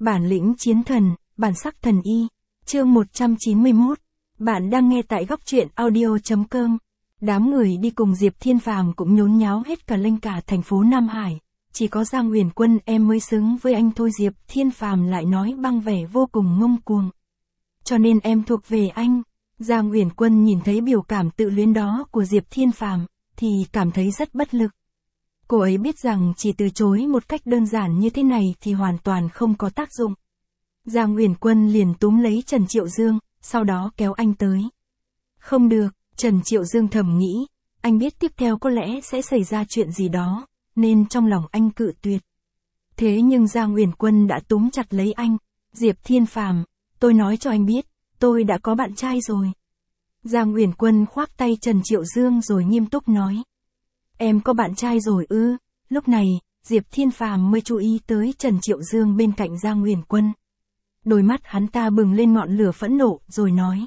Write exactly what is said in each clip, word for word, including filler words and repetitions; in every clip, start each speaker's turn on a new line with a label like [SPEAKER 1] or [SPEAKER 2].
[SPEAKER 1] Bản lĩnh chiến thần, bản sắc thần y. Chương một trăm chín mươi mốt. Bạn đang nghe tại góc truyện audio chấm com. Đám người đi cùng Diệp Thiên Phàm cũng nhốn nháo hết cả lênh cả thành phố Nam Hải. Chỉ có Giang Uyển Quân em mới xứng với anh thôi. Diệp Thiên Phàm lại nói bằng vẻ vô cùng ngông cuồng. Cho nên em thuộc về anh. Giang Uyển Quân nhìn thấy biểu cảm tự luyến đó của Diệp Thiên Phàm thì cảm thấy rất bất lực. Cô ấy biết rằng chỉ từ chối một cách đơn giản như thế này thì hoàn toàn không có tác dụng. Giang Uyển Quân liền túm lấy Trần Triệu Dương, sau đó kéo anh tới. Không được, Trần Triệu Dương thầm nghĩ, anh biết tiếp theo có lẽ sẽ xảy ra chuyện gì đó, nên trong lòng anh cự tuyệt. Thế nhưng Giang Uyển Quân đã túm chặt lấy anh. Diệp Thiên Phàm, tôi nói cho anh biết, tôi đã có bạn trai rồi. Giang Uyển Quân khoác tay Trần Triệu Dương rồi nghiêm túc nói. Em có bạn trai rồi ư? Lúc này, Diệp Thiên Phàm mới chú ý tới Trần Triệu Dương bên cạnh Giang Uyển Quân. Đôi mắt hắn ta bừng lên ngọn lửa phẫn nộ rồi nói.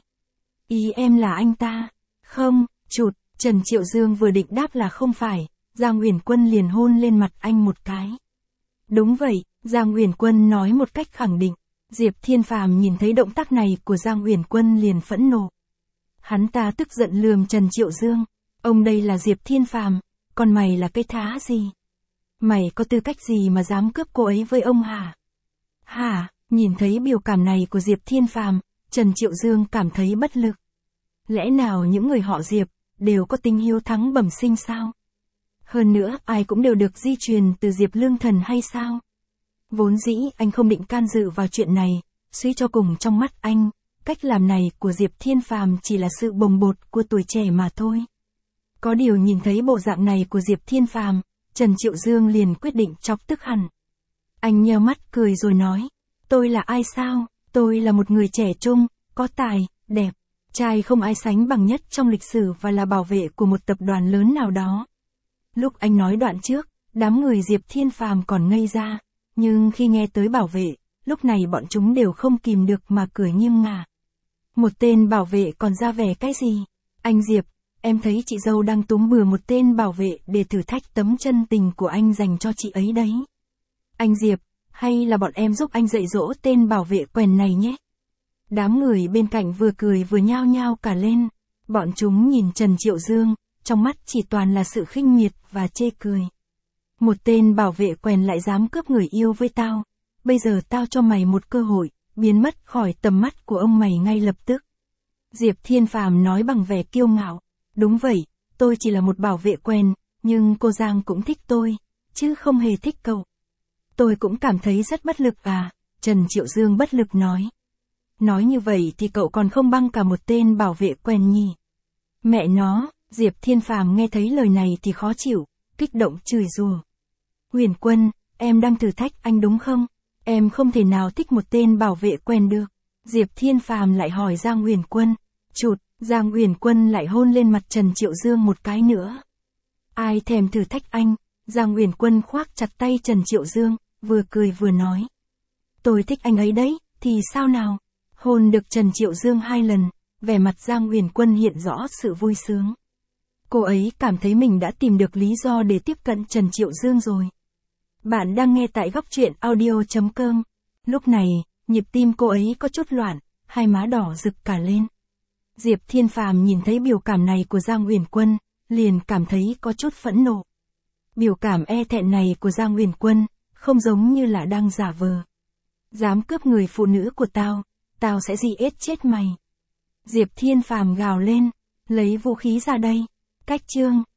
[SPEAKER 1] Ý em là anh ta? Không, chụt, Trần Triệu Dương vừa định đáp là không phải, Giang Uyển Quân liền hôn lên mặt anh một cái. Đúng vậy, Giang Uyển Quân nói một cách khẳng định. Diệp Thiên Phàm nhìn thấy động tác này của Giang Uyển Quân liền phẫn nộ. Hắn ta tức giận lườm Trần Triệu Dương. Ông đây là Diệp Thiên Phàm, còn mày là cái thá gì? Mày có tư cách gì mà dám cướp cô ấy với ông hả? Hả? Nhìn thấy biểu cảm này của Diệp Thiên Phàm, Trần Triệu Dương cảm thấy bất lực. Lẽ nào những người họ Diệp đều có tính hiếu thắng bẩm sinh sao? Hơn nữa, ai cũng đều được di truyền từ Diệp Lương Thần hay sao? Vốn dĩ anh không định can dự vào chuyện này, suy cho cùng trong mắt anh, cách làm này của Diệp Thiên Phàm chỉ là sự bồng bột của tuổi trẻ mà thôi. Có điều nhìn thấy bộ dạng này của Diệp Thiên Phàm, Trần Triệu Dương liền quyết định chọc tức hẳn. Anh nheo mắt cười rồi nói, tôi là ai sao? Tôi là một người trẻ trung, có tài, đẹp, trai không ai sánh bằng nhất trong lịch sử và là bảo vệ của một tập đoàn lớn nào đó. Lúc anh nói đoạn trước, đám người Diệp Thiên Phàm còn ngây ra, nhưng khi nghe tới bảo vệ, lúc này bọn chúng đều không kìm được mà cười nghiêng ngả. Một tên bảo vệ còn ra vẻ cái gì? Anh Diệp, em thấy chị dâu đang túm bừa một tên bảo vệ để thử thách tấm chân tình của anh dành cho chị ấy đấy. Anh Diệp, hay là bọn em giúp anh dạy dỗ tên bảo vệ quèn này nhé? Đám người bên cạnh vừa cười vừa nhao nhao cả lên. Bọn chúng nhìn Trần Triệu Dương, trong mắt chỉ toàn là sự khinh miệt và chê cười. Một tên bảo vệ quèn lại dám cướp người yêu với tao. Bây giờ tao cho mày một cơ hội, biến mất khỏi tầm mắt của ông mày ngay lập tức. Diệp Thiên Phàm nói bằng vẻ kiêu ngạo. Đúng vậy, tôi chỉ là một bảo vệ quèn, nhưng cô Giang cũng thích tôi, chứ không hề thích cậu. Tôi cũng cảm thấy rất bất lực à, Trần Triệu Dương bất lực nói. Nói như vậy thì cậu còn không bằng cả một tên bảo vệ quèn nhỉ. Mẹ nó, Diệp Thiên Phàm nghe thấy lời này thì khó chịu, kích động chửi rủa. Uyển Quân, em đang thử thách anh đúng không? Em không thể nào thích một tên bảo vệ quèn được. Diệp Thiên Phàm lại hỏi Giang Uyển Quân. Chụt, Giang Uyển Quân lại hôn lên mặt Trần Triệu Dương một cái nữa. Ai thèm thử thách anh? Giang Uyển Quân khoác chặt tay Trần Triệu Dương, vừa cười vừa nói. Tôi thích anh ấy đấy, thì sao nào? Hôn được Trần Triệu Dương hai lần, vẻ mặt Giang Uyển Quân hiện rõ sự vui sướng. Cô ấy cảm thấy mình đã tìm được lý do để tiếp cận Trần Triệu Dương rồi. Bạn đang nghe tại góc truyện audio chấm com. Lúc này, nhịp tim cô ấy có chút loạn, hai má đỏ rực cả lên. Diệp Thiên Phàm nhìn thấy biểu cảm này của Giang Uyển Quân, liền cảm thấy có chút phẫn nộ. Biểu cảm e thẹn này của Giang Uyển Quân, không giống như là đang giả vờ. Dám cướp người phụ nữ của tao, tao sẽ giết chết mày. Diệp Thiên Phàm gào lên, lấy vũ khí ra đây. Cách chương.